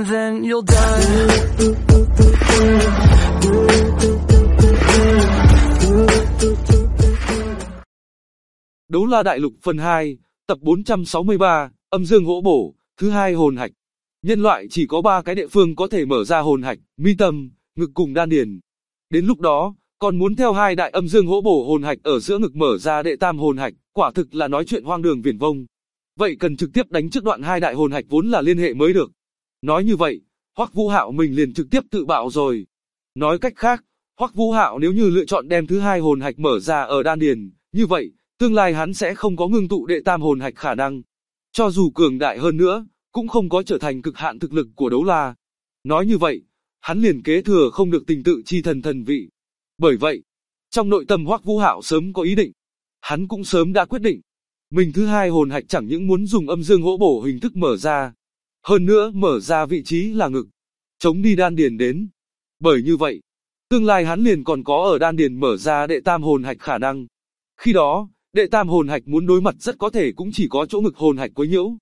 and then you'll die. Đấu La Đại Lục phần 2, tập 463, âm dương hỗ bổ, thứ hai hồn hạch. Nhân loại chỉ có 3 cái địa phương có thể mở ra hồn hạch, mi tâm, ngực cùng đan điền. Đến lúc đó, còn muốn theo 2 đại âm dương hỗ bổ hồn hạch ở giữa ngực mở ra đệ tam hồn hạch, quả thực là nói chuyện hoang đường viển vông. Vậy cần trực tiếp đánh trước đoạn 2 đại hồn hạch vốn là liên hệ mới được. Nói như vậy, Hoắc Vũ Hạo mình liền trực tiếp tự bạo rồi. Nói cách khác, Hoắc Vũ Hạo nếu như lựa chọn đem thứ 2 hồn hạch mở ra ở đan điền, như vậy, tương lai hắn sẽ không có ngưng tụ đệ tam hồn hạch khả năng. Cho dù cường đại hơn nữa, cũng không có trở thành cực hạn thực lực của đấu la. Nói như vậy, hắn liền kế thừa không được tình tự chi thần thần vị. Bởi vậy, trong nội tâm Hoắc Vũ Hạo sớm có ý định. Hắn cũng sớm đã quyết định. Mình thứ 2 hồn hạch chẳng những muốn dùng âm dương hỗ bổ hình thức mở ra. Hơn nữa mở ra vị trí là ngực. Chống đi đan điền đến. Bởi như vậy, tương lai hắn liền còn có ở đan điền mở ra đệ tam hồn hạch khả năng. Khi đó, đệ tam hồn hạch muốn đối mặt rất có thể cũng chỉ có chỗ ngực hồn hạch quấy nhiễu.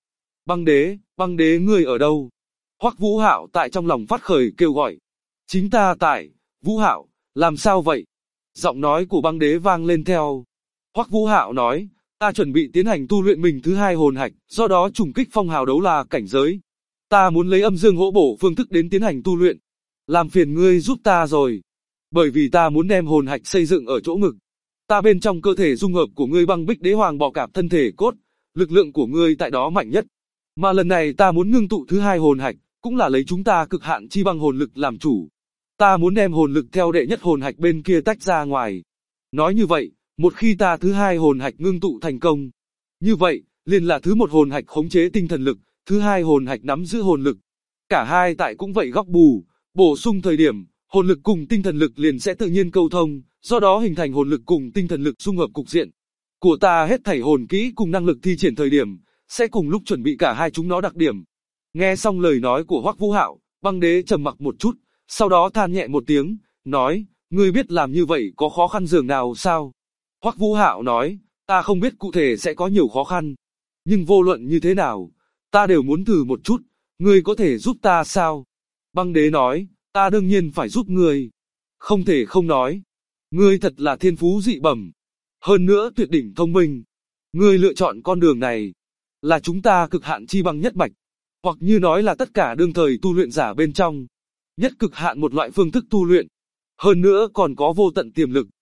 Băng đế ngươi ở đâu? Hoắc Vũ Hạo tại trong lòng phát khởi kêu gọi. Chính ta tại, Vũ Hạo, làm sao vậy? Giọng nói của băng đế vang lên theo. Hoắc Vũ Hạo nói, ta chuẩn bị tiến hành tu luyện mình thứ 2 hồn hạch, do đó trùng kích phong hào đấu la cảnh giới. Ta muốn lấy âm dương hỗ bổ phương thức đến tiến hành tu luyện. Làm phiền ngươi giúp ta rồi. Bởi vì ta muốn đem hồn hạch xây dựng ở chỗ ngực. Ta bên trong cơ thể dung hợp của ngươi băng bích đế hoàng bò cạp thân thể cốt, lực lượng của ngươi tại đó mạnh nhất. Mà lần này ta muốn ngưng tụ thứ 2 hồn hạch, cũng là lấy chúng ta cực hạn chi băng hồn lực làm chủ. Ta muốn đem hồn lực theo đệ nhất hồn hạch bên kia tách ra ngoài. Nói như vậy, một khi ta thứ 2 hồn hạch ngưng tụ thành công, như vậy, liền là thứ 1 hồn hạch khống chế tinh thần lực, thứ 2 hồn hạch nắm giữ hồn lực. Cả hai tại cũng vậy góc bù, bổ sung thời điểm, hồn lực cùng tinh thần lực liền sẽ tự nhiên câu thông, do đó hình thành hồn lực cùng tinh thần lực dung hợp cục diện. Của ta hết thảy hồn kỹ cùng năng lực thi triển thời điểm, sẽ cùng lúc chuẩn bị cả hai chúng nó đặc điểm. Nghe xong lời nói của Hoắc Vũ Hạo, băng đế trầm mặc một chút, sau đó than nhẹ một tiếng, nói, ngươi biết làm như vậy có khó khăn dường nào sao? Hoắc Vũ Hạo nói, ta không biết cụ thể sẽ có nhiều khó khăn, nhưng vô luận như thế nào, ta đều muốn thử một chút, ngươi có thể giúp ta sao? Băng đế nói, ta đương nhiên phải giúp ngươi, không thể không nói, ngươi thật là thiên phú dị bẩm, hơn nữa tuyệt đỉnh thông minh, ngươi lựa chọn con đường này, là chúng ta cực hạn chi băng nhất mạch, hoặc như nói là tất cả đương thời tu luyện giả bên trong, nhất cực hạn một loại phương thức tu luyện, hơn nữa còn có vô tận tiềm lực.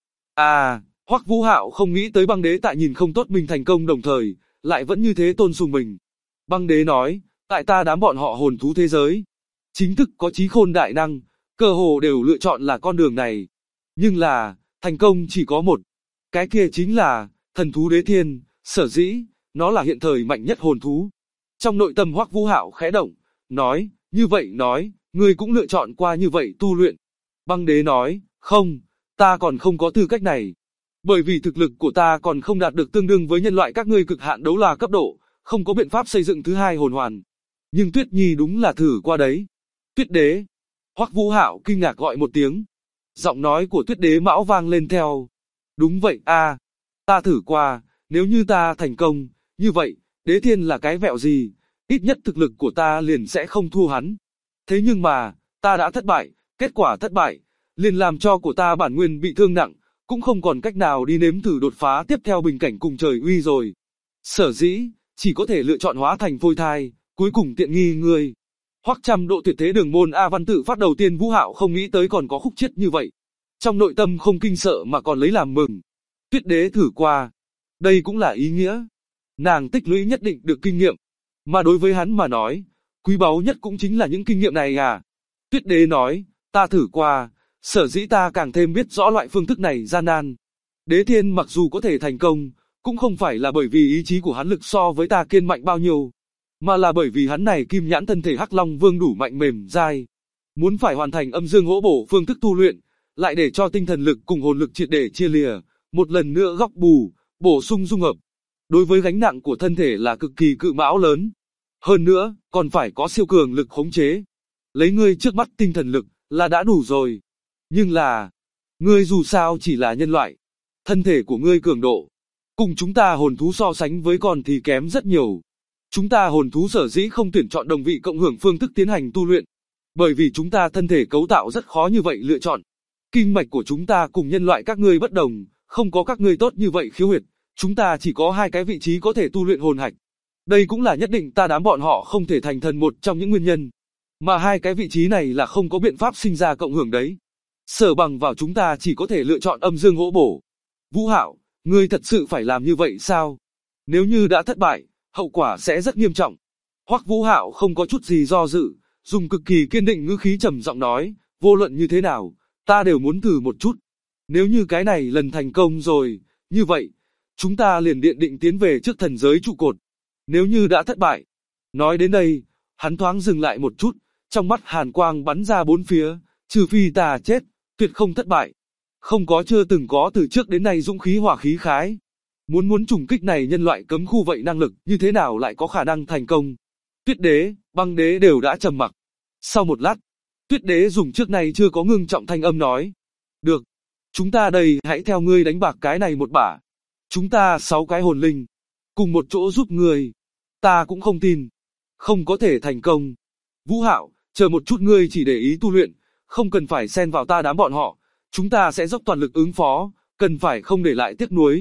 Hoắc Vũ Hạo không nghĩ tới băng đế tại nhìn không tốt mình thành công đồng thời, lại vẫn như thế tôn sùng mình. Băng đế nói, tại ta đám bọn họ hồn thú thế giới, chính thức có trí khôn đại năng, cơ hồ đều lựa chọn là con đường này. Nhưng là, thành công chỉ có một. Cái kia chính là, thần thú đế thiên, sở dĩ, nó là hiện thời mạnh nhất hồn thú. Trong nội tâm Hoắc Vũ Hạo khẽ động, nói, như vậy nói, ngươi cũng lựa chọn qua như vậy tu luyện. Băng đế nói, không, ta còn không có tư cách này. Bởi vì thực lực của ta còn không đạt được tương đương với nhân loại các ngươi cực hạn đấu la cấp độ, không có biện pháp xây dựng thứ 2 hồn hoàn. Nhưng Tuyết Nhi đúng là thử qua đấy. Tuyết đế. Hoắc Vũ Hạo kinh ngạc gọi một tiếng. Giọng nói của Tuyết đế mão vang lên theo. Đúng vậy ta thử qua, nếu như ta thành công, như vậy, đế thiên là cái vẹo gì, ít nhất thực lực của ta liền sẽ không thua hắn. Thế nhưng mà, ta đã thất bại, kết quả thất bại, liền làm cho của ta bản nguyên bị thương nặng, cũng không còn cách nào đi nếm thử đột phá tiếp theo bình cảnh cùng trời uy rồi. Sở dĩ, chỉ có thể lựa chọn hóa thành phôi thai, cuối cùng tiện nghi ngươi. Hoắc trăm độ tuyệt thế đường môn A Văn tự phát đầu tiên Vũ Hạo không nghĩ tới còn có khúc chiết như vậy. Trong nội tâm không kinh sợ mà còn lấy làm mừng. Tuyết đế thử qua. Đây cũng là ý nghĩa. Nàng tích lũy nhất định được kinh nghiệm. Mà đối với hắn mà nói, quý báu nhất cũng chính là những kinh nghiệm này Tuyết đế nói, ta thử qua, sở dĩ ta càng thêm biết rõ loại phương thức này gian nan. Đế thiên mặc dù có thể thành công, cũng không phải là bởi vì ý chí của hắn lực so với ta kiên mạnh bao nhiêu, mà là bởi vì hắn này kim nhãn thân thể Hắc Long Vương đủ mạnh mềm dai. Muốn phải hoàn thành âm dương hỗ bổ phương thức tu luyện, lại để cho tinh thần lực cùng hồn lực triệt để chia lìa, một lần nữa góc bù, bổ sung dung hợp. Đối với gánh nặng của thân thể là cực kỳ cự mão lớn. Hơn nữa, còn phải có siêu cường lực khống chế. Lấy ngươi trước mắt tinh thần lực, là đã đủ rồi. Nhưng là, ngươi dù sao chỉ là nhân loại. Thân thể của ngươi cường độ, cùng chúng ta hồn thú so sánh với còn thì kém rất nhiều. Chúng ta hồn thú sở dĩ không tuyển chọn đồng vị cộng hưởng phương thức tiến hành tu luyện, bởi vì chúng ta thân thể cấu tạo rất khó như vậy lựa chọn. Kinh mạch của chúng ta cùng nhân loại các ngươi bất đồng, không có các ngươi tốt như vậy khiếu huyệt, chúng ta chỉ có 2 cái vị trí có thể tu luyện hồn hạch. Đây cũng là nhất định ta đám bọn họ không thể thành thần một trong những nguyên nhân. Mà 2 cái vị trí này là không có biện pháp sinh ra cộng hưởng đấy. Sở bằng vào chúng ta chỉ có thể lựa chọn âm dương hỗ bổ. Vũ Hạo, ngươi thật sự phải làm như vậy sao? Nếu như đã thất bại, hậu quả sẽ rất nghiêm trọng. Hoắc Vũ Hạo không có chút gì do dự, dùng cực kỳ kiên định ngữ khí trầm giọng nói, vô luận như thế nào, ta đều muốn thử một chút. Nếu như cái này lần thành công rồi, như vậy, chúng ta liền điện định tiến về trước thần giới trụ cột. Nếu như đã thất bại. Nói đến đây, hắn thoáng dừng lại một chút, trong mắt hàn quang bắn ra bốn phía, trừ phi ta chết, tuyệt không thất bại. Không có chưa từng có từ trước đến nay dũng khí hỏa khí khái. Muốn trùng kích này nhân loại cấm khu vậy năng lực như thế nào lại có khả năng thành công. Tuyết đế, băng đế đều đã trầm mặc. Sau một lát, Tuyết đế dùng trước nay chưa có ngưng trọng thanh âm nói. Được, chúng ta đây hãy theo ngươi đánh bạc cái này một bả. Chúng ta 6 cái hồn linh, cùng một chỗ giúp ngươi. Ta cũng không tin, không có thể thành công. Vũ Hạo, chờ một chút, ngươi chỉ để ý tu luyện, không cần phải xen vào ta đám bọn họ. Chúng ta sẽ dốc toàn lực ứng phó, cần phải không để lại tiếc nuối.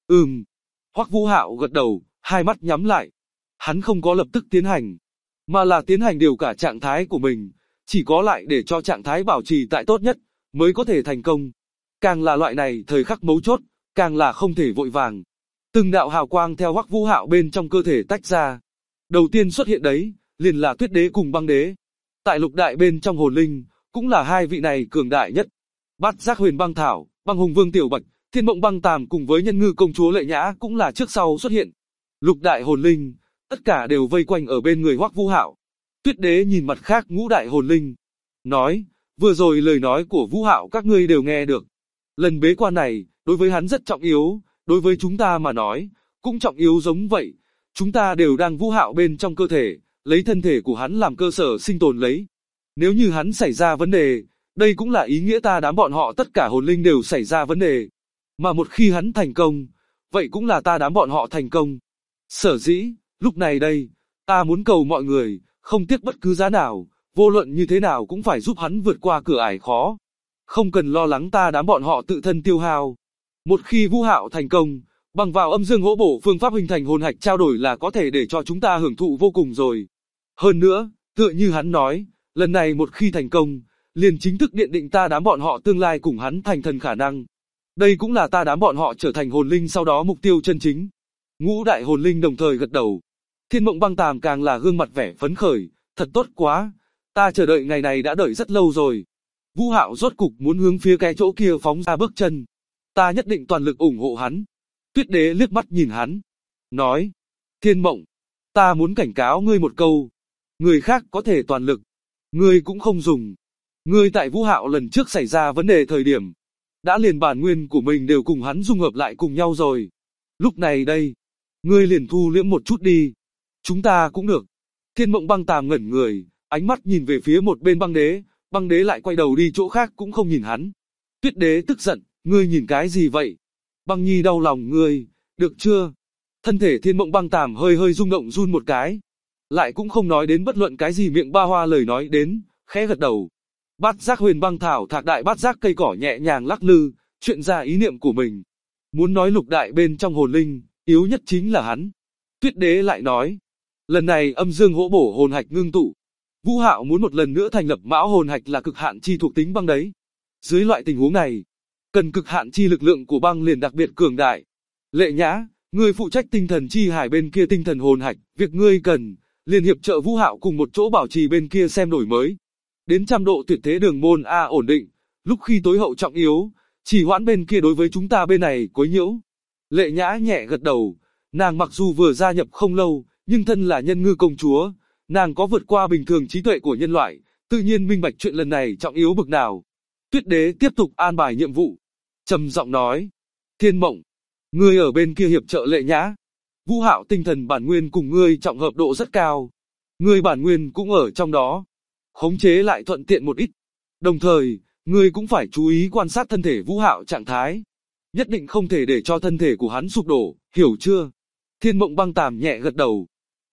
Hoắc Vũ Hạo gật đầu, hai mắt nhắm lại. Hắn không có lập tức tiến hành, mà là tiến hành điều cả trạng thái của mình, chỉ có lại để cho trạng thái bảo trì tại tốt nhất, mới có thể thành công. Càng là loại này thời khắc mấu chốt, càng là không thể vội vàng. Từng đạo hào quang theo Hoắc Vũ Hạo bên trong cơ thể tách ra. Đầu tiên xuất hiện đấy, liền là Tuyết đế cùng băng đế. Tại lục đại bên trong hồn linh, cũng là 2 vị này cường đại nhất. Bát Giác Huyền Băng Thảo, Băng Hùng Vương Tiểu Bạch, Thiên Mộng Băng Tàm cùng với Nhân Ngư Công Chúa Lệ Nhã cũng là trước sau xuất hiện. Lục đại hồn linh, tất cả đều vây quanh ở bên người Hoắc Vũ Hạo. Tuyết đế nhìn mặt khác ngũ đại hồn linh, nói, vừa rồi lời nói của Vũ Hạo các ngươi đều nghe được. Lần bế quan này, đối với hắn rất trọng yếu, đối với chúng ta mà nói, cũng trọng yếu giống vậy. Chúng ta đều đang Vũ Hạo bên trong cơ thể, lấy thân thể của hắn làm cơ sở sinh tồn lấy. Nếu như hắn xảy ra vấn đề, đây cũng là ý nghĩa ta đám bọn họ tất cả hồn linh đều xảy ra vấn đề. Mà một khi hắn thành công, vậy cũng là ta đám bọn họ thành công. Sở dĩ, lúc này đây, ta muốn cầu mọi người, không tiếc bất cứ giá nào, vô luận như thế nào cũng phải giúp hắn vượt qua cửa ải khó. Không cần lo lắng ta đám bọn họ tự thân tiêu hao. Một khi Vũ Hạo thành công, bằng vào âm dương hỗ bổ phương pháp hình thành hồn hạch trao đổi là có thể để cho chúng ta hưởng thụ vô cùng rồi. Hơn nữa, tựa như hắn nói, lần này một khi thành công, liền chính thức điện định ta đám bọn họ tương lai cùng hắn thành thần khả năng. Đây cũng là ta đám bọn họ trở thành hồn linh sau đó mục tiêu chân chính. Ngũ đại hồn linh đồng thời gật đầu. Thiên Mộng Băng Tàm càng là gương mặt vẻ phấn khởi, thật tốt quá, ta chờ đợi ngày này đã đợi rất lâu rồi. Vũ Hạo rốt cục muốn hướng phía cái chỗ kia phóng ra bước chân. Ta nhất định toàn lực ủng hộ hắn. Tuyết đế liếc mắt nhìn hắn, nói, Thiên Mộng, ta muốn cảnh cáo ngươi một câu. Người khác có thể toàn lực, ngươi cũng không dùng. Ngươi tại Vũ Hạo lần trước xảy ra vấn đề thời điểm, đã liền bản nguyên của mình đều cùng hắn dung hợp lại cùng nhau rồi. Lúc này đây, ngươi liền thu liễm một chút đi. Chúng ta cũng được. Thiên Mộng Băng Tàm ngẩn người, ánh mắt nhìn về phía một bên băng đế lại quay đầu đi chỗ khác cũng không nhìn hắn. Tuyết đế tức giận, ngươi nhìn cái gì vậy? Băng nhi đau lòng ngươi, được chưa? Thân thể Thiên Mộng Băng Tàm hơi hơi rung động run một cái. Lại cũng không nói đến bất luận cái gì miệng ba hoa lời nói đến, khẽ gật đầu. Bát Giác Huyền Băng Thảo thạc đại bát giác cây cỏ nhẹ nhàng lắc lư, chuyện ra ý niệm của mình. Muốn nói lục đại bên trong hồn linh, yếu nhất chính là hắn. Tuyết đế lại nói, lần này âm dương hỗ bổ hồn hạch ngưng tụ. Vũ Hạo muốn một lần nữa thành lập mão hồn hạch là cực hạn chi thuộc tính băng đấy. Dưới loại tình huống này, cần cực hạn chi lực lượng của băng liền đặc biệt cường đại. Lệ Nhã, ngươi phụ trách tinh thần chi hải bên kia tinh thần hồn hạch, việc ngươi cần, liền hiệp trợ Vũ Hạo cùng một chỗ bảo trì bên kia xem đổi mới. Đến 100 độ tuyệt thế đường môn A ổn định, lúc khi tối hậu trọng yếu, chỉ hoãn bên kia đối với chúng ta bên này quấy nhiễu. Lệ Nhã nhẹ gật đầu, nàng mặc dù vừa gia nhập không lâu, nhưng thân là nhân ngư công chúa, nàng có vượt qua bình thường trí tuệ của nhân loại, tự nhiên minh bạch chuyện lần này trọng yếu bực nào. Tuyết đế tiếp tục an bài nhiệm vụ, trầm giọng nói, Thiên Mộng, ngươi ở bên kia hiệp trợ Lệ Nhã. Vũ Hạo tinh thần bản nguyên cùng ngươi trọng hợp độ rất cao, ngươi bản nguyên cũng ở trong đó, khống chế lại thuận tiện một ít. Đồng thời, ngươi cũng phải chú ý quan sát thân thể Vũ Hạo trạng thái, nhất định không thể để cho thân thể của hắn sụp đổ, hiểu chưa? Thiên Mộng Băng Tàm nhẹ gật đầu.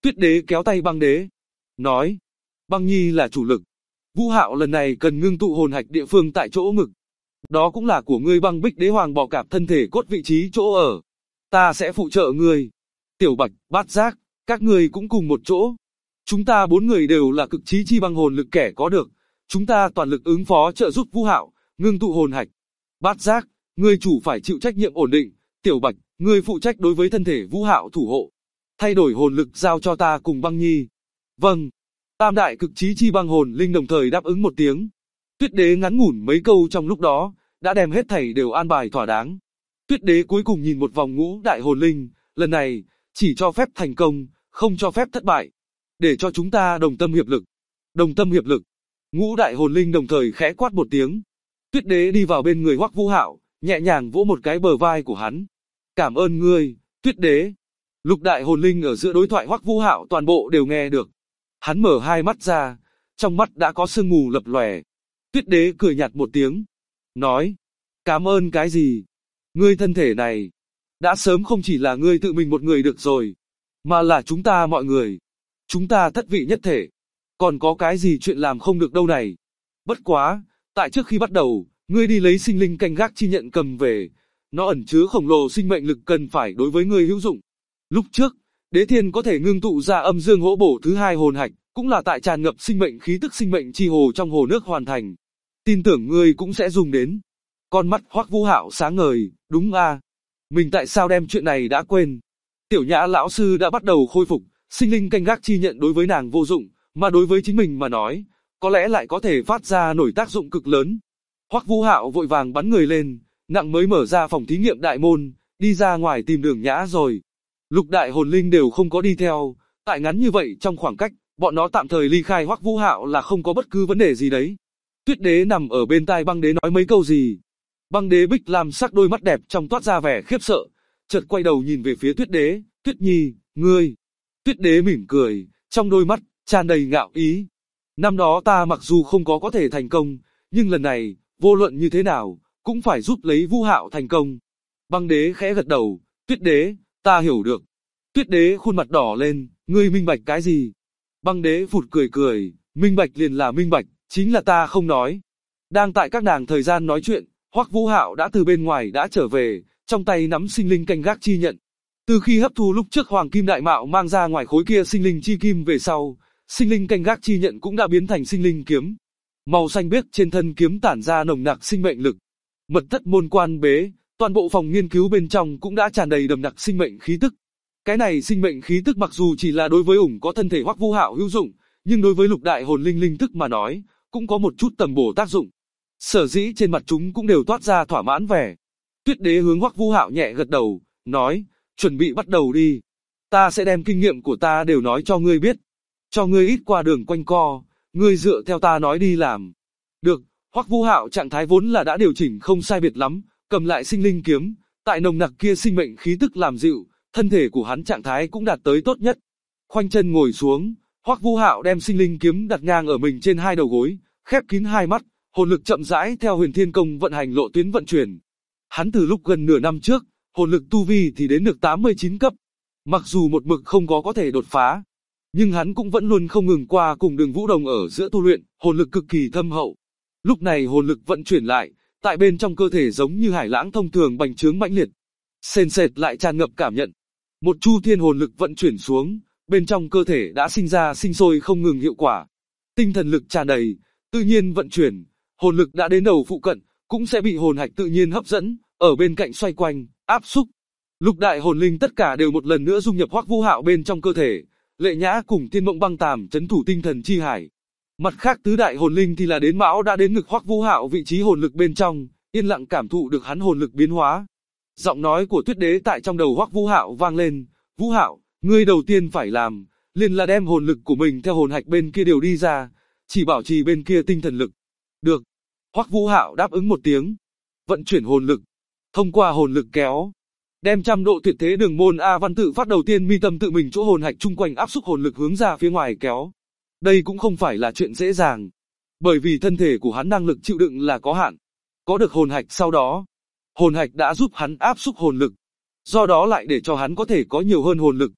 Tuyết đế kéo tay băng đế, nói, băng nhi là chủ lực. Vũ Hạo lần này cần ngưng tụ hồn hạch địa phương tại chỗ ngực. Đó cũng là của ngươi. Băng Bích đế hoàng bò cạp thân thể cốt vị trí chỗ ở. Ta sẽ phụ trợ ngươi. Tiểu Bạch, Bát Giác, các ngươi cũng cùng một chỗ. Chúng ta 4 người đều là cực chí chi băng hồn lực kẻ có được. Chúng ta toàn lực ứng phó trợ giúp Vũ Hạo, ngưng tụ hồn hạch. Bát Giác, ngươi chủ phải chịu trách nhiệm ổn định. Tiểu Bạch, ngươi phụ trách đối với thân thể Vũ Hạo thủ hộ. Thay đổi hồn lực giao cho ta cùng Băng Nhi. Vâng. Tam đại cực chí chi băng hồn linh đồng thời đáp ứng một tiếng. Tuyết đế ngắn ngủn mấy câu trong lúc đó, đã đem hết thảy đều an bài thỏa đáng. Tuyết đế cuối cùng nhìn một vòng ngũ đại hồn linh, lần này, chỉ cho phép thành công, không cho phép thất bại. Để cho chúng ta đồng tâm hiệp lực. Đồng tâm hiệp lực. Ngũ đại hồn linh đồng thời khẽ quát một tiếng. Tuyết đế đi vào bên người Hoắc Vũ Hạo, nhẹ nhàng vỗ một cái bờ vai của hắn. Cảm ơn ngươi, Tuyết đế. Lục đại hồn linh ở giữa đối thoại Hoắc Vũ Hạo toàn bộ đều nghe được. Hắn mở hai mắt ra, trong mắt đã có sương mù lập lòe. Tuyết đế cười nhạt một tiếng, nói, cảm ơn cái gì? Ngươi thân thể này, đã sớm không chỉ là ngươi tự mình một người được rồi, mà là chúng ta mọi người. Chúng ta thất vị nhất thể. Còn có cái gì chuyện làm không được đâu này? Bất quá, tại trước khi bắt đầu, ngươi đi lấy sinh linh canh gác chi nhận cầm về. Nó ẩn chứa khổng lồ sinh mệnh lực cần phải đối với ngươi hữu dụng. Lúc trước, Đế Thiên có thể ngưng tụ ra âm dương hỗ bổ thứ 2 hồn hạch, cũng là tại tràn ngập sinh mệnh khí tức sinh mệnh chi hồ trong hồ nước hoàn thành. Tin tưởng ngươi cũng sẽ dùng đến. Con mắt Hoắc Vũ Hạo sáng ngời, đúng a. Mình tại sao đem chuyện này đã quên? Tiểu Nhã lão sư đã bắt đầu khôi phục, sinh linh canh gác chi nhận đối với nàng vô dụng, mà đối với chính mình mà nói, có lẽ lại có thể phát ra nổi tác dụng cực lớn. Hoắc Vũ Hạo vội vàng bắn người lên, nặng mới mở ra phòng thí nghiệm đại môn, đi ra ngoài tìm Đường Nhã rồi. Lục đại hồn linh đều không có đi theo, tại ngắn như vậy trong khoảng cách, bọn nó tạm thời ly khai Hoắc Vũ Hạo là không có bất cứ vấn đề gì đấy. Tuyết đế nằm ở bên tai băng đế nói mấy câu gì. Băng đế Bích Lam sắc đôi mắt đẹp trong toát ra vẻ khiếp sợ, chợt quay đầu nhìn về phía Tuyết đế, Tuyết Nhi, ngươi. Tuyết đế mỉm cười, trong đôi mắt, tràn đầy ngạo ý. Năm đó ta mặc dù không có thể thành công, nhưng lần này, vô luận như thế nào, cũng phải giúp lấy Vũ Hạo thành công. Băng đế khẽ gật đầu, Tuyết đế, ta hiểu được. Tuyết đế khuôn mặt đỏ lên, ngươi minh bạch cái gì? Băng đế phụt cười cười, minh bạch liền là minh bạch, chính là ta không nói. Đang tại các nàng thời gian nói chuyện, Hoắc Vũ Hạo đã từ bên ngoài đã trở về, trong tay nắm sinh linh canh gác chi nhận. Từ khi hấp thu lúc trước Hoàng Kim Đại Mạo mang ra ngoài khối kia sinh linh chi kim về sau, sinh linh canh gác chi nhận cũng đã biến thành sinh linh kiếm. Màu xanh biếc trên thân kiếm tản ra nồng nặc sinh mệnh lực. Mật thất môn quan bế, toàn bộ phòng nghiên cứu bên trong cũng đã tràn đầy đậm đặc sinh mệnh khí tức. Cái này sinh mệnh khí tức mặc dù chỉ là đối với ủng có thân thể Hoắc Vũ Hạo hữu dụng, nhưng đối với lục đại hồn linh linh thức mà nói, cũng có một chút tầm bổ tác dụng. Sở dĩ trên mặt chúng cũng đều toát ra thỏa mãn vẻ. Tuyết đế hướng Hoắc Vũ Hạo nhẹ gật đầu, nói, chuẩn bị bắt đầu đi. Ta sẽ đem kinh nghiệm của ta đều nói cho ngươi biết. Cho ngươi ít qua đường quanh co, ngươi dựa theo ta nói đi làm. Được, Hoắc Vũ Hạo trạng thái vốn là đã điều chỉnh không sai biệt lắm, cầm lại sinh linh kiếm, tại nồng nặc kia sinh mệnh khí tức làm dịu, thân thể của hắn trạng thái cũng đạt tới tốt nhất. Khoanh chân ngồi xuống, Hoắc Vũ Hạo đem sinh linh kiếm đặt ngang ở mình trên hai đầu gối, khép kín hai mắt, hồn lực chậm rãi theo Huyền Thiên Công vận hành lộ tuyến vận chuyển. Hắn từ lúc gần nửa năm trước, hồn lực tu vi thì đến được 89 cấp. Mặc dù một mực không có thể đột phá, nhưng hắn cũng vẫn luôn không ngừng qua cùng Đường Vũ Đồng ở giữa tu luyện, hồn lực cực kỳ thâm hậu. Lúc này hồn lực vận chuyển lại, tại bên trong cơ thể giống như hải lãng thông thường bành trướng mãnh liệt. Sền sệt lại tràn ngập cảm nhận. Một chu thiên hồn lực vận chuyển xuống, bên trong cơ thể đã sinh ra sinh sôi không ngừng hiệu quả. Tinh thần lực tràn đầy, tự nhiên vận chuyển, hồn lực đã đến đầu phụ cận, cũng sẽ bị hồn hạch tự nhiên hấp dẫn, ở bên cạnh xoay quanh, áp xúc. Lục đại hồn linh tất cả đều một lần nữa dung nhập Hoắc Vũ Hạo bên trong cơ thể, Lệ Nhã cùng Tiên Mộng Băng Tàm trấn thủ tinh thần chi hải. Mặt khác tứ đại hồn linh thì là đến mão đã đến ngực Hoắc Vũ Hạo vị trí hồn lực bên trong, yên lặng cảm thụ được hắn hồn lực biến hóa. Giọng nói của Tuyết đế tại trong đầu Hoắc Vũ Hạo vang lên, Vũ Hạo, ngươi đầu tiên phải làm, liền là đem hồn lực của mình theo hồn hạch bên kia điều đi ra, chỉ bảo trì bên kia tinh thần lực. Được. Hoắc Vũ Hạo đáp ứng một tiếng. Vận chuyển hồn lực. Thông qua hồn lực kéo. Đem 100 độ tuyệt thế đường môn A Văn tự phát đầu tiên mi tâm tự mình chỗ hồn hạch chung quanh áp xúc hồn lực hướng ra phía ngoài kéo. Đây cũng không phải là chuyện dễ dàng. Bởi vì thân thể của hắn năng lực chịu đựng là có hạn. Có được hồn hạch sau đó, hồn hạch đã giúp hắn áp xúc hồn lực. Do đó lại để cho hắn có thể có nhiều hơn hồn lực.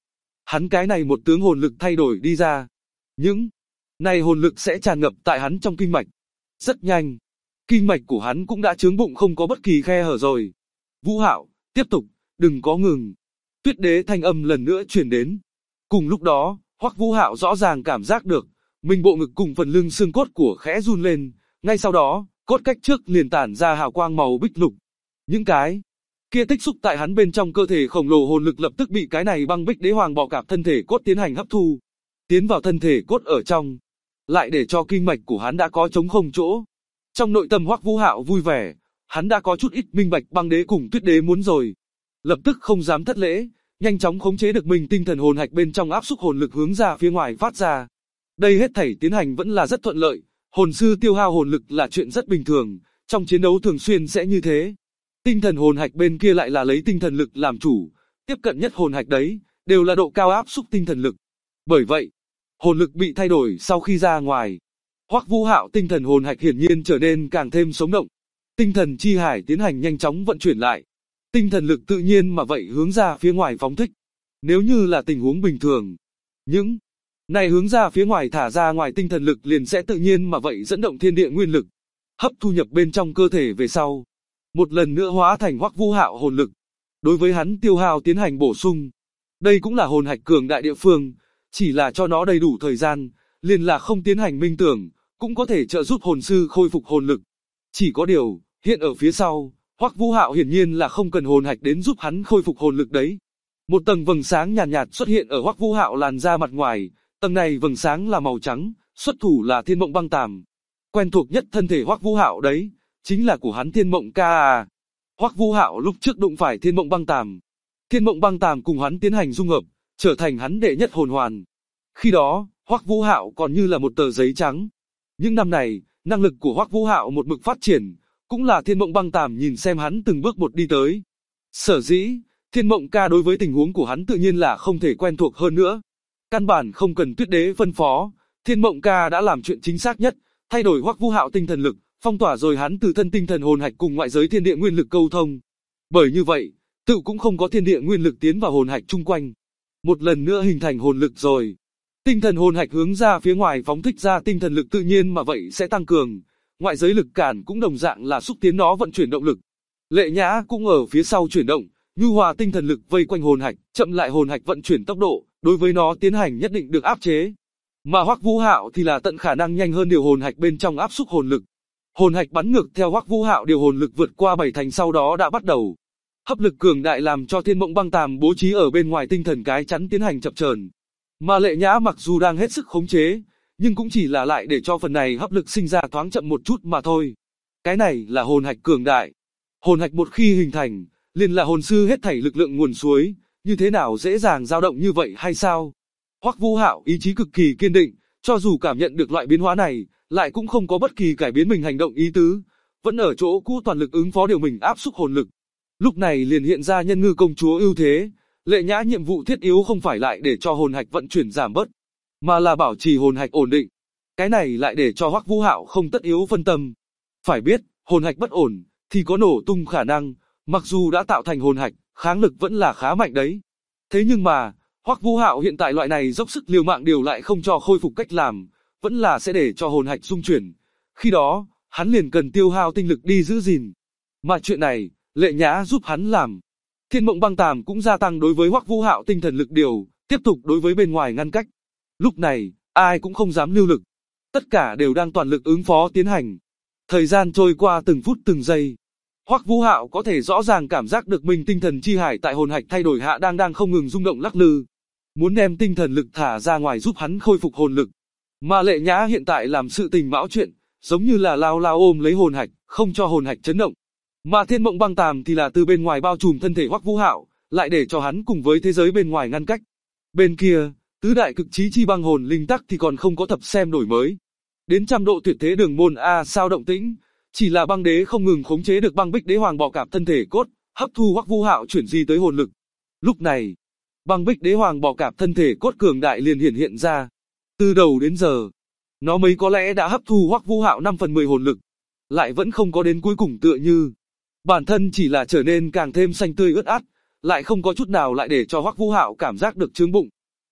hắn cái này một tướng hồn lực thay đổi đi ra. Những này hồn lực sẽ tràn ngập tại hắn trong kinh mạch. Rất nhanh, kinh mạch của hắn cũng đã chướng bụng không có bất kỳ khe hở rồi. Vũ Hạo, tiếp tục, đừng có ngừng. Tuyết Đế thanh âm lần nữa truyền đến. Cùng lúc đó, Hoắc Vũ Hạo rõ ràng cảm giác được, mình bộ ngực cùng phần lưng xương cốt của khẽ run lên, ngay sau đó, cốt cách trước liền tản ra hào quang màu bích lục. Những cái kia tích xúc tại hắn bên trong cơ thể khổng lồ hồn lực lập tức bị cái này băng bích đế hoàng bọ cạp thân thể cốt tiến hành hấp thu, tiến vào thân thể cốt ở trong, lại để cho kinh mạch của hắn đã có trống không chỗ. Trong nội tâm Hoắc Vũ Hạo vui vẻ, hắn đã có chút ít minh bạch băng đế cùng tuyết đế muốn rồi. Lập tức không dám thất lễ, nhanh chóng khống chế được mình tinh thần hồn hạch bên trong áp xúc hồn lực hướng ra phía ngoài phát ra. Đây hết thảy tiến hành vẫn là rất thuận lợi, hồn sư tiêu hao hồn lực là chuyện rất bình thường, trong chiến đấu thường xuyên sẽ như thế. Tinh thần hồn hạch bên kia lại là lấy tinh thần lực làm chủ, tiếp cận nhất hồn hạch đấy, đều là độ cao áp xúc tinh thần lực. Bởi vậy, hồn lực bị thay đổi sau khi ra ngoài. Hoắc Vũ Hạo tinh thần hồn hạch hiển nhiên trở nên càng thêm sống động. Tinh thần chi hải tiến hành nhanh chóng vận chuyển lại. Tinh thần lực tự nhiên mà vậy hướng ra phía ngoài phóng thích. Nếu như là tình huống bình thường, những này hướng ra phía ngoài thả ra ngoài tinh thần lực liền sẽ tự nhiên mà vậy dẫn động thiên địa nguyên lực, hấp thu nhập bên trong cơ thể về sau, một lần nữa hóa thành Hoắc Vũ Hạo hồn lực. Đối với hắn tiêu hao tiến hành bổ sung. Đây cũng là hồn hạch cường đại địa phương, chỉ là cho nó đầy đủ thời gian, liền là không tiến hành minh tưởng, cũng có thể trợ giúp hồn sư khôi phục hồn lực. Chỉ có điều, hiện ở phía sau, Hoắc Vũ Hạo hiển nhiên là không cần hồn hạch đến giúp hắn khôi phục hồn lực đấy. Một tầng vầng sáng nhàn nhạt xuất hiện ở Hoắc Vũ Hạo làn da mặt ngoài, tầng này vầng sáng là màu trắng, xuất thủ là Thiên Mộng Băng Tàm. Quen thuộc nhất thân thể Hoắc Vũ Hạo đấy, chính là của hắn Thiên Mộng Ca. Hoắc Vũ Hạo lúc trước đụng phải Thiên Mộng Băng Tàm. Thiên Mộng Băng Tàm cùng hắn tiến hành dung hợp, trở thành hắn đệ nhất hồn hoàn. Khi đó, Hoắc Vũ Hạo còn như là một tờ giấy trắng. Những năm này, năng lực của Hoắc Vũ Hạo một mực phát triển, cũng là Thiên Mộng Băng Tàm nhìn xem hắn từng bước một đi tới. Sở dĩ, Thiên Mộng Ca đối với tình huống của hắn tự nhiên là không thể quen thuộc hơn nữa. Căn bản không cần Tuyết Đế phân phó, Thiên Mộng Ca đã làm chuyện chính xác nhất, thay đổi Hoắc Vũ Hạo tinh thần lực, phong tỏa rồi hắn từ thân tinh thần hồn hạch cùng ngoại giới thiên địa nguyên lực câu thông. Bởi như vậy, tự cũng không có thiên địa nguyên lực tiến vào hồn hạch chung quanh. Một lần nữa hình thành hồn lực rồi. Tinh thần hồn hạch hướng ra phía ngoài phóng thích ra tinh thần lực tự nhiên mà vậy sẽ tăng cường. Ngoại giới lực cản cũng đồng dạng là xúc tiến nó vận chuyển động lực. Lệ Nhã cũng ở phía sau chuyển động, nhu hòa tinh thần lực vây quanh hồn hạch, chậm lại hồn hạch vận chuyển tốc độ, đối với nó tiến hành nhất định được áp chế. Mà Hoắc Vũ Hạo thì là tận khả năng nhanh hơn điều hồn hạch bên trong áp xúc hồn lực. Hồn hạch bắn ngược theo Hoắc Vũ Hạo điều hồn lực vượt qua 7 thành sau đó đã bắt đầu. Hấp lực cường đại làm cho Thiên Mộng Băng Tàm bố trí ở bên ngoài tinh thần cái chắn tiến hành chập chờn. Mà Lệ Nhã mặc dù đang hết sức khống chế, nhưng cũng chỉ là lại để cho phần này hấp lực sinh ra thoáng chậm một chút mà thôi. Cái này là hồn hạch cường đại. Hồn hạch một khi hình thành, liền là hồn sư hết thảy lực lượng nguồn suối, như thế nào dễ dàng dao động như vậy hay sao? Hoắc Vũ Hạo ý chí cực kỳ kiên định, cho dù cảm nhận được loại biến hóa này, lại cũng không có bất kỳ cải biến mình hành động ý tứ, vẫn ở chỗ cũ toàn lực ứng phó điều mình áp xúc hồn lực. Lúc này liền hiện ra Nhân Ngư công chúa ưu thế, Lệ Nhã nhiệm vụ thiết yếu không phải lại để cho hồn hạch vận chuyển giảm bớt, mà là bảo trì hồn hạch ổn định. Cái này lại để cho Hoắc Vũ Hạo không tất yếu phân tâm. Phải biết, hồn hạch bất ổn thì có nổ tung khả năng, mặc dù đã tạo thành hồn hạch, kháng lực vẫn là khá mạnh đấy. Thế nhưng mà, Hoắc Vũ Hạo hiện tại loại này dốc sức liều mạng điều lại không cho khôi phục cách làm, vẫn là sẽ để cho hồn hạch dung chuyển. Khi đó, hắn liền cần tiêu hao tinh lực đi giữ gìn. Mà chuyện này, Lệ Nhã giúp hắn làm. Thiên Mộng Băng Tàm cũng gia tăng đối với Hoắc Vũ Hạo tinh thần lực điều, tiếp tục đối với bên ngoài ngăn cách. Lúc này, ai cũng không dám lưu lực. Tất cả đều đang toàn lực ứng phó tiến hành. Thời gian trôi qua từng phút từng giây. Hoắc Vũ Hạo có thể rõ ràng cảm giác được mình tinh thần chi hải tại hồn hạch thay đổi hạ đang không ngừng rung động lắc lư. Muốn đem tinh thần lực thả ra ngoài giúp hắn khôi phục hồn lực. Mà Lệ Nhã hiện tại làm sự tình mão chuyện, giống như là lao ôm lấy hồn hạch, không cho hồn hạch chấn động. Mà Thiên Mộng Băng Tàm thì là từ bên ngoài bao trùm thân thể Hoắc Vũ Hạo, lại để cho hắn cùng với thế giới bên ngoài ngăn cách. Bên kia, tứ đại cực chí chi băng hồn linh tắc thì còn không có thập xem đổi mới. Đến trăm độ tuyệt thế đường môn a sao động tĩnh, chỉ là băng đế không ngừng khống chế được băng bích đế hoàng bọ cạp thân thể cốt, hấp thu Hoắc Vũ Hạo chuyển di tới hồn lực. Lúc này, băng bích đế hoàng bọ cạp thân thể cốt cường đại liền hiện ra. Từ đầu đến giờ, nó mấy có lẽ đã hấp thu Hoắc Vũ Hạo 5/10 hồn lực, lại vẫn không có đến cuối cùng tựa như bản thân chỉ là trở nên càng thêm xanh tươi ướt át, lại không có chút nào lại để cho Hoắc Vũ Hạo cảm giác được chướng bụng.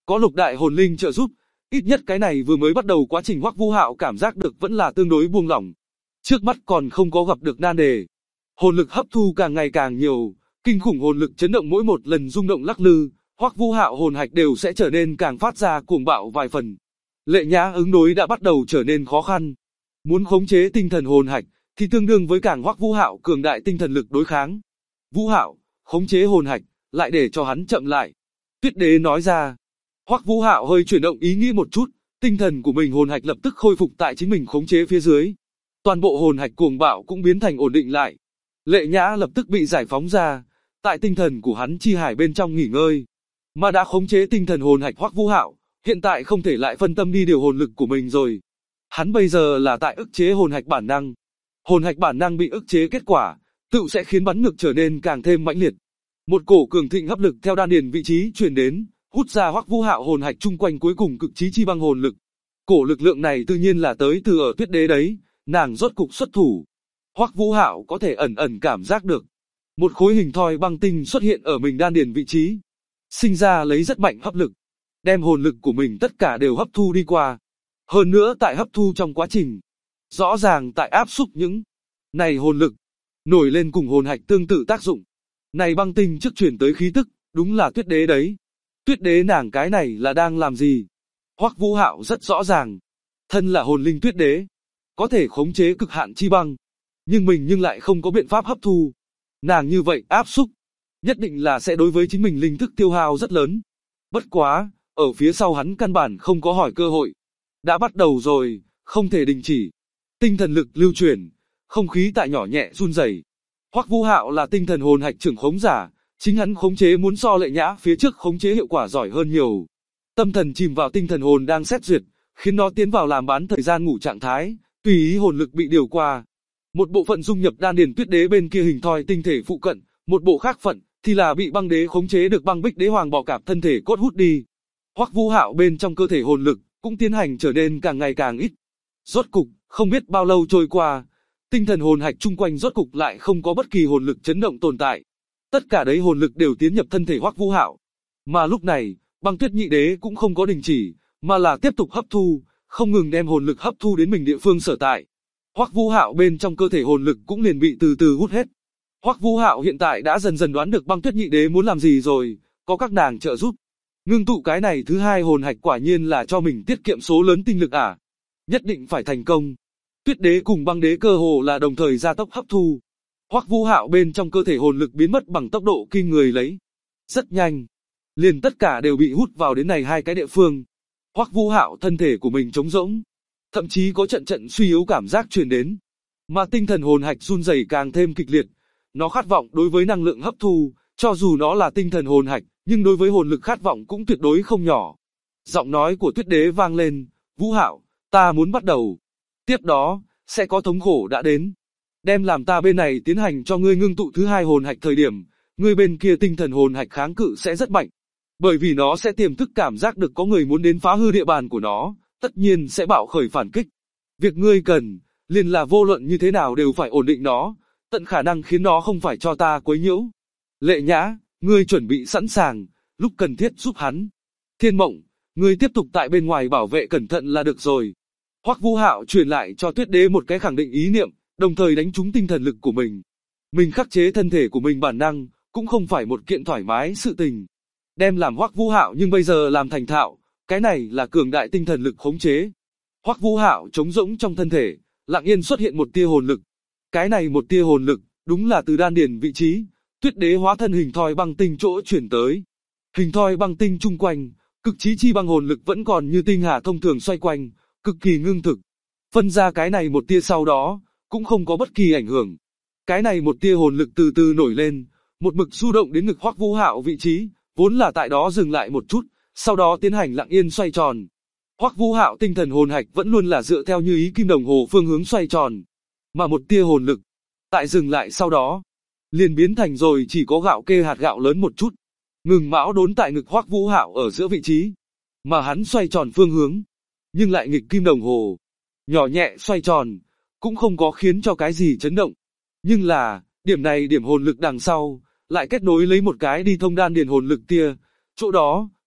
Có lục đại hồn linh trợ giúp, ít nhất cái này vừa mới bắt đầu quá trình Hoắc Vũ Hạo cảm giác được vẫn là tương đối buông lỏng. Trước mắt còn không có gặp được nan đề. Hồn lực hấp thu càng ngày càng nhiều, kinh khủng hồn lực chấn động mỗi một lần rung động lắc lư, Hoắc Vũ Hạo hồn hạch đều sẽ trở nên càng phát ra cuồng bạo vài phần. Lệ Nhã ứng đối đã bắt đầu trở nên khó khăn. Muốn khống chế tinh thần hồn hạch thì tương đương với càng Hoắc Vũ Hạo cường đại tinh thần lực đối kháng. Vũ Hạo, khống chế hồn hạch, lại để cho hắn chậm lại. Tuyết Đế nói ra. Hoắc Vũ Hạo hơi chuyển động ý nghĩ một chút, tinh thần của mình hồn hạch lập tức khôi phục tại chính mình khống chế phía dưới. Toàn bộ hồn hạch cuồng bạo cũng biến thành ổn định lại. Lệ Nhã lập tức bị giải phóng ra, tại tinh thần của hắn chi hải bên trong nghỉ ngơi. Mà đã khống chế tinh thần hồn hạch Hoắc Vũ Hạo, hiện tại không thể lại phân tâm đi điều hồn lực của mình rồi. Hắn bây giờ là tại ức chế hồn hạch bản năng. Hồn hạch bản năng bị ức chế kết quả, tự sẽ khiến bắn ngược trở nên càng thêm mãnh liệt. Một cổ cường thịnh hấp lực theo đan điền vị trí truyền đến, hút ra Hoắc Vũ Hạo hồn hạch chung quanh cuối cùng cực chí chi băng hồn lực. Cổ lực lượng này tự nhiên là tới từ ở Tuyết Đế đấy, nàng rốt cục xuất thủ. Hoắc Vũ Hạo có thể ẩn ẩn cảm giác được một khối hình thoi băng tinh xuất hiện ở mình đan điền vị trí, sinh ra lấy rất mạnh hấp lực, đem hồn lực của mình tất cả đều hấp thu đi qua. Hơn nữa tại hấp thu trong quá trình, rõ ràng tại áp xúc những này hồn lực, nổi lên cùng hồn hạch tương tự tác dụng. Này băng tinh trước truyền tới khí tức, đúng là Tuyết Đế đấy. Tuyết Đế nàng cái này là đang làm gì? Hoắc Vũ Hạo rất rõ ràng, thân là hồn linh Tuyết Đế, có thể khống chế cực hạn chi băng, nhưng mình lại không có biện pháp hấp thu. Nàng như vậy áp xúc, nhất định là sẽ đối với chính mình linh thức tiêu hao rất lớn. Bất quá, ở phía sau hắn căn bản không có hỏi cơ hội. Đã bắt đầu rồi, không thể đình chỉ. Tinh thần lực lưu chuyển, không khí tại nhỏ nhẹ run rẩy. Hoắc Vũ Hạo là tinh thần hồn hạch trưởng khống giả, chính hắn khống chế muốn so Lệ Nhã phía trước khống chế hiệu quả giỏi hơn nhiều. Tâm thần chìm vào tinh thần hồn đang xét duyệt, khiến nó tiến vào làm bán thời gian ngủ trạng thái, tùy ý hồn lực bị điều qua. Một bộ phận dung nhập đan điền Tuyết Đế bên kia hình thoi tinh thể phụ cận, một bộ khác phận thì là bị băng đế khống chế được băng bích đế hoàng bò cạp thân thể cốt hút đi. Hoắc Vũ Hạo bên trong cơ thể hồn lực cũng tiến hành trở nên càng ngày càng ít. Rốt cục, không biết bao lâu trôi qua, tinh thần hồn hạch chung quanh rốt cục lại không có bất kỳ hồn lực chấn động tồn tại. Tất cả đấy hồn lực đều tiến nhập thân thể Hoắc Vũ Hạo. Mà lúc này, Băng Tuyết Nhị Đế cũng không có đình chỉ, mà là tiếp tục hấp thu, không ngừng đem hồn lực hấp thu đến mình địa phương sở tại. Hoắc Vũ Hạo bên trong cơ thể hồn lực cũng liền bị từ từ hút hết. Hoắc Vũ Hạo hiện tại đã dần dần đoán được Băng Tuyết Nhị Đế muốn làm gì rồi, có các nàng trợ giúp. Ngưng tụ cái này thứ hai hồn hạch quả nhiên là cho mình tiết kiệm số lớn tinh lực à. Nhất định phải thành công. Tuyết Đế cùng Băng Đế cơ hồ là đồng thời gia tốc hấp thu. Hoắc Vũ Hạo bên trong cơ thể hồn lực biến mất bằng tốc độ kinh người lấy. Rất nhanh. Liền tất cả đều bị hút vào đến này hai cái địa phương. Hoắc Vũ Hạo thân thể của mình trống rỗng. Thậm chí có trận trận suy yếu cảm giác truyền đến. Mà tinh thần hồn hạch run rẩy càng thêm kịch liệt. Nó khát vọng đối với năng lượng hấp thu, cho dù nó là tinh thần hồn hạch, nhưng đối với hồn lực khát vọng cũng tuyệt đối không nhỏ. Giọng nói của Tuyết Đế vang lên, Vũ Hạo, ta muốn bắt đầu. Tiếp đó, sẽ có thống khổ đã đến. Đem làm ta bên này tiến hành cho ngươi ngưng tụ thứ hai hồn hạch thời điểm, ngươi bên kia tinh thần hồn hạch kháng cự sẽ rất mạnh. Bởi vì nó sẽ tiềm thức cảm giác được có người muốn đến phá hư địa bàn của nó, tất nhiên sẽ bạo khởi phản kích. Việc ngươi cần, liền là vô luận như thế nào đều phải ổn định nó, tận khả năng khiến nó không phải cho ta quấy nhiễu. Lệ Nhã, ngươi chuẩn bị sẵn sàng, lúc cần thiết giúp hắn. Thiên Mộng, ngươi tiếp tục tại bên ngoài bảo vệ cẩn thận là được rồi. Hoắc Vũ Hạo truyền lại cho Tuyết Đế một cái khẳng định ý niệm, đồng thời đánh trúng tinh thần lực của mình. Mình khắc chế thân thể của mình bản năng, cũng không phải một kiện thoải mái sự tình. Đem làm Hoắc Vũ Hạo nhưng bây giờ làm thành thạo, cái này là cường đại tinh thần lực khống chế. Hoắc Vũ Hạo trống rỗng trong thân thể, lặng yên xuất hiện một tia hồn lực. Cái này một tia hồn lực, đúng là từ đan điền vị trí, Tuyết Đế hóa thân hình thoi băng tinh chỗ chuyển tới. Hình thoi băng tinh chung quanh, cực chí chi băng hồn lực vẫn còn như tinh hà thông thường xoay quanh, cực kỳ ngưng thực. Phân ra cái này một tia sau đó, cũng không có bất kỳ ảnh hưởng. Cái này một tia hồn lực từ từ nổi lên, một mực du động đến ngực Hoắc Vũ Hạo vị trí, vốn là tại đó dừng lại một chút, sau đó tiến hành lặng yên xoay tròn. Hoắc Vũ Hạo tinh thần hồn hạch vẫn luôn là dựa theo như ý kim đồng hồ phương hướng xoay tròn, mà một tia hồn lực tại dừng lại sau đó, liền biến thành rồi chỉ có gạo kê hạt gạo lớn một chút, ngừng mão đốn tại ngực Hoắc Vũ Hạo ở giữa vị trí, mà hắn xoay tròn phương hướng, nhưng lại nghịch kim đồng hồ, nhỏ nhẹ xoay tròn, cũng không có khiến cho cái gì chấn động, nhưng là điểm này điểm hồn lực đằng sau lại kết nối lấy một cái đi thông đan điền hồn lực tia, chỗ đó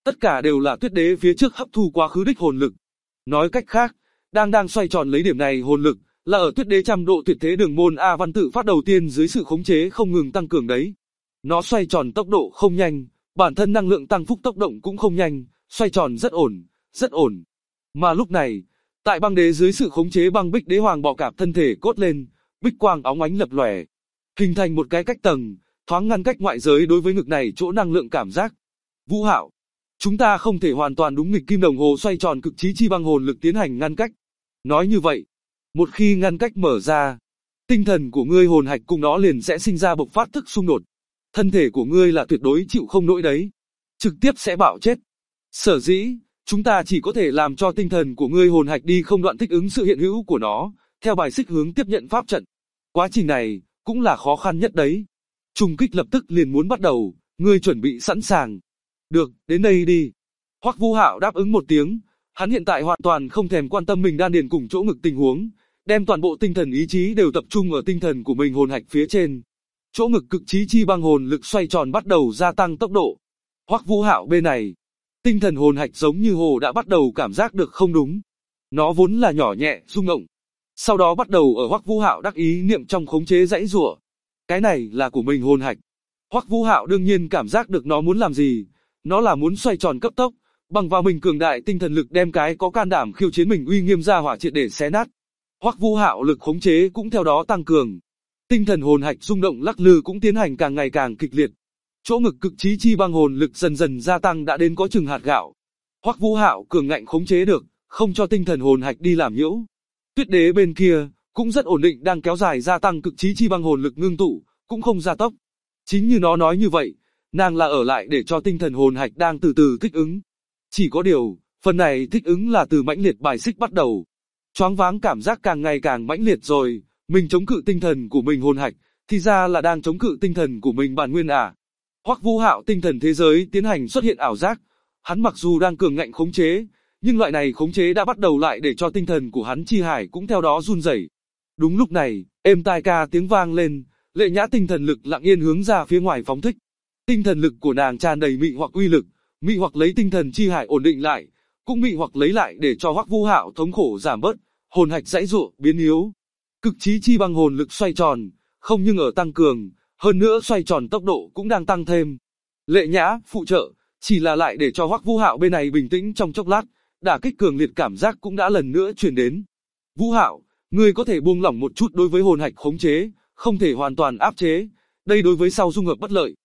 Tất cả đều là Tuyết Đế phía trước hấp thu quá khứ đích hồn lực. Nói cách khác, đang xoay tròn lấy điểm này hồn lực, là ở Tuyết Đế trăm độ tuyệt thế đường môn A Văn tự phát đầu tiên dưới sự khống chế không ngừng tăng cường đấy. Nó xoay tròn tốc độ không nhanh, bản thân năng lượng tăng phúc tốc động cũng không nhanh, xoay tròn rất ổn, rất ổn. Mà lúc này, tại băng đế dưới sự khống chế băng bích đế hoàng bò cạp thân thể cốt lên, bích quang óng ánh lập lòe, hình thành một cái cách tầng, thoáng ngăn cách ngoại giới đối với ngực này chỗ năng lượng cảm giác. Vũ Hạo, chúng ta không thể hoàn toàn đúng nghịch kim đồng hồ xoay tròn cực chí chi băng hồn lực tiến hành ngăn cách. Nói như vậy, một khi ngăn cách mở ra, tinh thần của ngươi hồn hạch cùng nó liền sẽ sinh ra bộc phát thức xung đột. Thân thể của ngươi là tuyệt đối chịu không nổi đấy, trực tiếp sẽ bạo chết. Sở dĩ, chúng ta chỉ có thể làm cho tinh thần của ngươi hồn hạch đi không đoạn thích ứng sự hiện hữu của nó, theo bài xích hướng tiếp nhận pháp trận. Quá trình này, cũng là khó khăn nhất đấy. Trùng kích lập tức liền muốn bắt đầu, ngươi chuẩn bị sẵn sàng. Được, đến đây đi. Hoắc Vũ Hạo đáp ứng một tiếng, hắn hiện tại hoàn toàn không thèm quan tâm mình đan điền cùng chỗ ngực tình huống, đem toàn bộ tinh thần ý chí đều tập trung ở tinh thần của mình hồn hạch phía trên. Chỗ ngực cực chí chi băng hồn lực xoay tròn bắt đầu gia tăng tốc độ. Hoắc Vũ Hạo bên này, tinh thần hồn hạch giống như hồ đã bắt đầu cảm giác được không đúng. Nó vốn là nhỏ nhẹ, rung động. Sau đó bắt đầu ở Hoắc Vũ Hạo đắc ý niệm trong khống chế giãy giụa. Cái này là của mình hồn hạch. Hoắc Vũ Hạo đương nhiên cảm giác được nó muốn làm gì. Nó là muốn xoay tròn cấp tốc, bằng vào mình cường đại tinh thần lực đem cái có can đảm khiêu chiến mình uy nghiêm ra hỏa triệt để xé nát. Hoắc Vũ Hạo lực khống chế cũng theo đó tăng cường. Tinh thần hồn hạch rung động lắc lư cũng tiến hành càng ngày càng kịch liệt. Chỗ ngực cực chí chi băng hồn lực dần dần gia tăng đã đến có chừng hạt gạo. Hoắc Vũ Hạo cường ngạnh khống chế được, không cho tinh thần hồn hạch đi làm nhiễu. Tuyết Đế bên kia cũng rất ổn định đang kéo dài gia tăng cực chí chi băng hồn lực ngưng tụ, cũng không gia tốc. Chính như nó nói như vậy, nàng là ở lại để cho tinh thần hồn hạch đang từ từ thích ứng. Chỉ có điều, phần này thích ứng là từ mãnh liệt bài xích bắt đầu. Choáng váng cảm giác càng ngày càng mãnh liệt rồi, mình chống cự tinh thần của mình hồn hạch, thì ra là đang chống cự tinh thần của mình bản nguyên à. Hoắc Vũ Hạo tinh thần thế giới tiến hành xuất hiện ảo giác, hắn mặc dù đang cường ngạnh khống chế, nhưng loại này khống chế đã bắt đầu lại để cho tinh thần của hắn chi hải cũng theo đó run rẩy. Đúng lúc này, êm tai ca tiếng vang lên, Lệ Nhã tinh thần lực lặng yên hướng ra phía ngoài phóng thích. Tinh thần lực của nàng tràn đầy mị hoặc uy lực, mị hoặc lấy tinh thần chi hải ổn định lại, cũng mị hoặc lấy lại để cho Hoắc Vũ Hạo thống khổ giảm bớt, hồn hạch giãy giụa biến yếu. Cực chí chi băng hồn lực xoay tròn, không nhưng ở tăng cường, hơn nữa xoay tròn tốc độ cũng đang tăng thêm. Lệ Nhã phụ trợ, chỉ là lại để cho Hoắc Vũ Hạo bên này bình tĩnh trong chốc lát, đả kích cường liệt cảm giác cũng đã lần nữa truyền đến. Vũ Hạo, ngươi có thể buông lỏng một chút đối với hồn hạch khống chế, không thể hoàn toàn áp chế, đây đối với sau dung hợp bất lợi.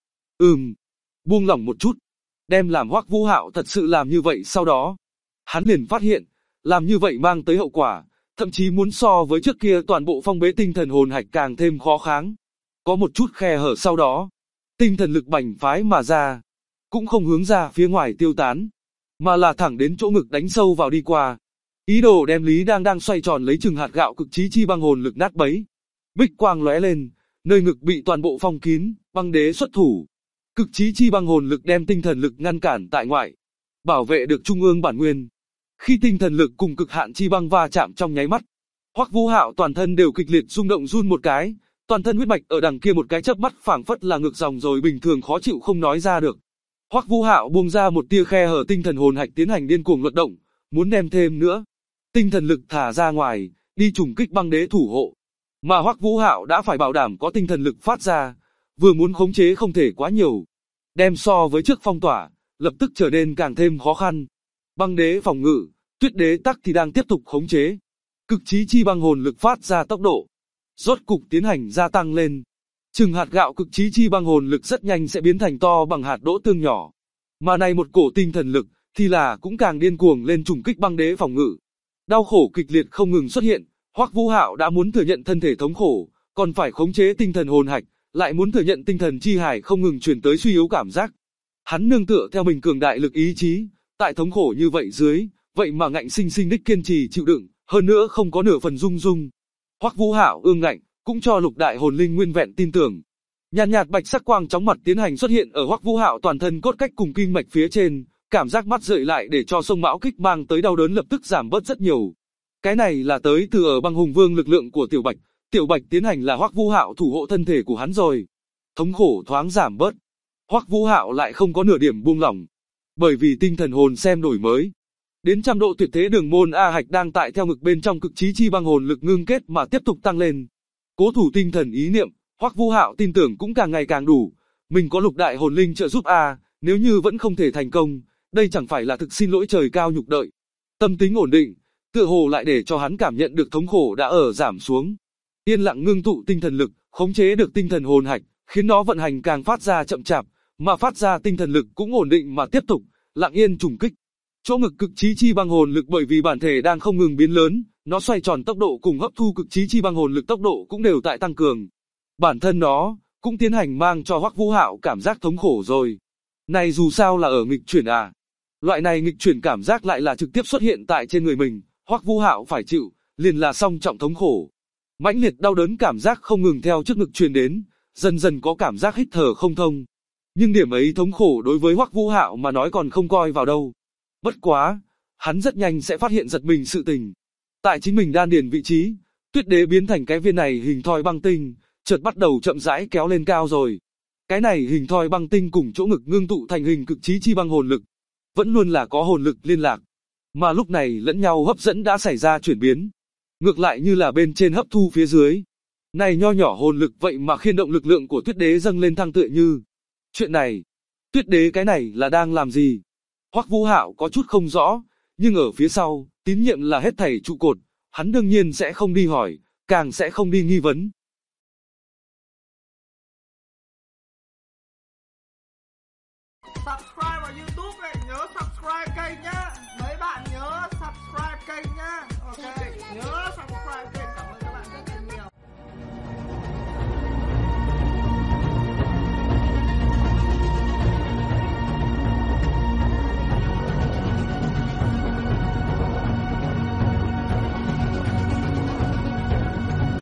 Buông lỏng một chút. Đem làm Hoắc Vũ Hạo thật sự làm như vậy sau đó. Hắn liền phát hiện, làm như vậy mang tới hậu quả, thậm chí muốn so với trước kia toàn bộ phong bế tinh thần hồn hạch càng thêm khó kháng. Có một chút khe hở sau đó, tinh thần lực bành phái mà ra, cũng không hướng ra phía ngoài tiêu tán, mà là thẳng đến chỗ ngực đánh sâu vào đi qua. Ý đồ đem Lý đang xoay tròn lấy chừng hạt gạo cực chí chi băng hồn lực nát bấy. Bích quang lóe lên, nơi ngực bị toàn bộ phong kín, băng đế xuất thủ. Cực chí chi băng hồn lực đem tinh thần lực ngăn cản tại ngoại, bảo vệ được trung ương bản nguyên. Khi tinh thần lực cùng cực hạn chi băng va chạm trong nháy mắt, Hoắc Vũ Hạo toàn thân đều kịch liệt rung động run một cái, toàn thân huyết mạch ở đằng kia một cái chớp mắt phảng phất là ngược dòng rồi bình thường khó chịu không nói ra được. Hoắc Vũ Hạo buông ra một tia khe hở tinh thần hồn hạch tiến hành điên cuồng luận động, muốn đem thêm nữa tinh thần lực thả ra ngoài, đi trùng kích băng đế thủ hộ. Mà Hoắc Vũ Hạo đã phải bảo đảm có tinh thần lực phát ra, vừa muốn khống chế không thể quá nhiều, đem so với trước phong tỏa, lập tức trở nên càng thêm khó khăn. Băng đế phòng ngự, Tuyết Đế tắc thì đang tiếp tục khống chế. Cực chí chi băng hồn lực phát ra tốc độ, rốt cục tiến hành gia tăng lên. Chừng hạt gạo cực chí chi băng hồn lực rất nhanh sẽ biến thành to bằng hạt đỗ tương nhỏ. Mà này một cổ tinh thần lực, thì là cũng càng điên cuồng lên trùng kích băng đế phòng ngự. Đau khổ kịch liệt không ngừng xuất hiện, Hoắc Vũ Hạo đã muốn thừa nhận thân thể thống khổ, còn phải khống chế tinh thần hồn hạch, lại muốn thừa nhận tinh thần chi hải không ngừng truyền tới suy yếu cảm giác. Hắn nương tựa theo mình cường đại lực ý chí, tại thống khổ như vậy dưới, vậy mà ngạnh sinh sinh đích kiên trì chịu đựng, hơn nữa không có nửa phần rung rung. Hoắc Vũ Hạo ương ngạnh, cũng cho Lục Đại Hồn Linh nguyên vẹn tin tưởng. Nhàn nhạt bạch sắc quang chóng mặt tiến hành xuất hiện ở Hoắc Vũ Hạo toàn thân cốt cách cùng kinh mạch phía trên, cảm giác mắt rợi lại để cho sông mão kích mang tới đau đớn lập tức giảm bớt rất nhiều. Cái này là tới từ ở băng hùng vương lực lượng của Tiểu Bạch tiến hành là Hoắc Vũ Hạo thủ hộ thân thể của hắn rồi. Thống khổ thoáng giảm bớt. Hoắc Vũ Hạo lại không có nửa điểm buông lỏng. Bởi vì tinh thần hồn xem đổi mới. Đến trăm độ tuyệt thế đường môn A Hạch đang tại theo ngực bên trong cực chí chi băng hồn lực ngưng kết mà tiếp tục tăng lên. Cố thủ tinh thần ý niệm, Hoắc Vũ Hạo tin tưởng cũng càng ngày càng đủ. Mình có lục đại hồn linh trợ giúp A, nếu như vẫn không thể thành công, đây chẳng phải là thực xin lỗi trời cao nhục đợi. Tâm tính ổn định, tựa hồ lại để cho hắn cảm nhận được thống khổ đã ở giảm xuống. Yên lặng ngưng tụ tinh thần lực, khống chế được tinh thần hồn hạch, khiến nó vận hành càng phát ra chậm chạp, mà phát ra tinh thần lực cũng ổn định mà tiếp tục, lặng yên trùng kích. Chỗ ngực cực chí chi băng hồn lực bởi vì bản thể đang không ngừng biến lớn, nó xoay tròn tốc độ cùng hấp thu cực chí chi băng hồn lực tốc độ cũng đều tại tăng cường. Bản thân nó cũng tiến hành mang cho Hoắc Vũ Hạo cảm giác thống khổ rồi. Này dù sao là ở nghịch chuyển à? Loại này nghịch chuyển cảm giác lại là trực tiếp xuất hiện tại trên người mình, Hoắc Vũ Hạo phải chịu, liền là song trọng thống khổ. Mãnh liệt đau đớn cảm giác không ngừng theo trước ngực truyền đến, dần dần có cảm giác hít thở không thông. Nhưng điểm ấy thống khổ đối với Hoắc Vũ Hạo mà nói còn không coi vào đâu. Bất quá, hắn rất nhanh sẽ phát hiện giật mình sự tình. Tại chính mình đan điền vị trí, Tuyết Đế biến thành cái viên này hình thoi băng tinh, chợt bắt đầu chậm rãi kéo lên cao rồi. Cái này hình thoi băng tinh cùng chỗ ngực ngưng tụ thành hình cực chí chi băng hồn lực, vẫn luôn là có hồn lực liên lạc, mà lúc này lẫn nhau hấp dẫn đã xảy ra chuyển biến. Ngược lại như là bên trên hấp thu phía dưới. Này nho nhỏ hồn lực vậy mà khiên động lực lượng của Tuyết Đế dâng lên thăng tựa như. Chuyện này, Tuyết Đế cái này là đang làm gì? Hoắc Vũ Hạo có chút không rõ, nhưng ở phía sau, tín nhiệm là hết thảy trụ cột, hắn đương nhiên sẽ không đi hỏi, càng sẽ không đi nghi vấn.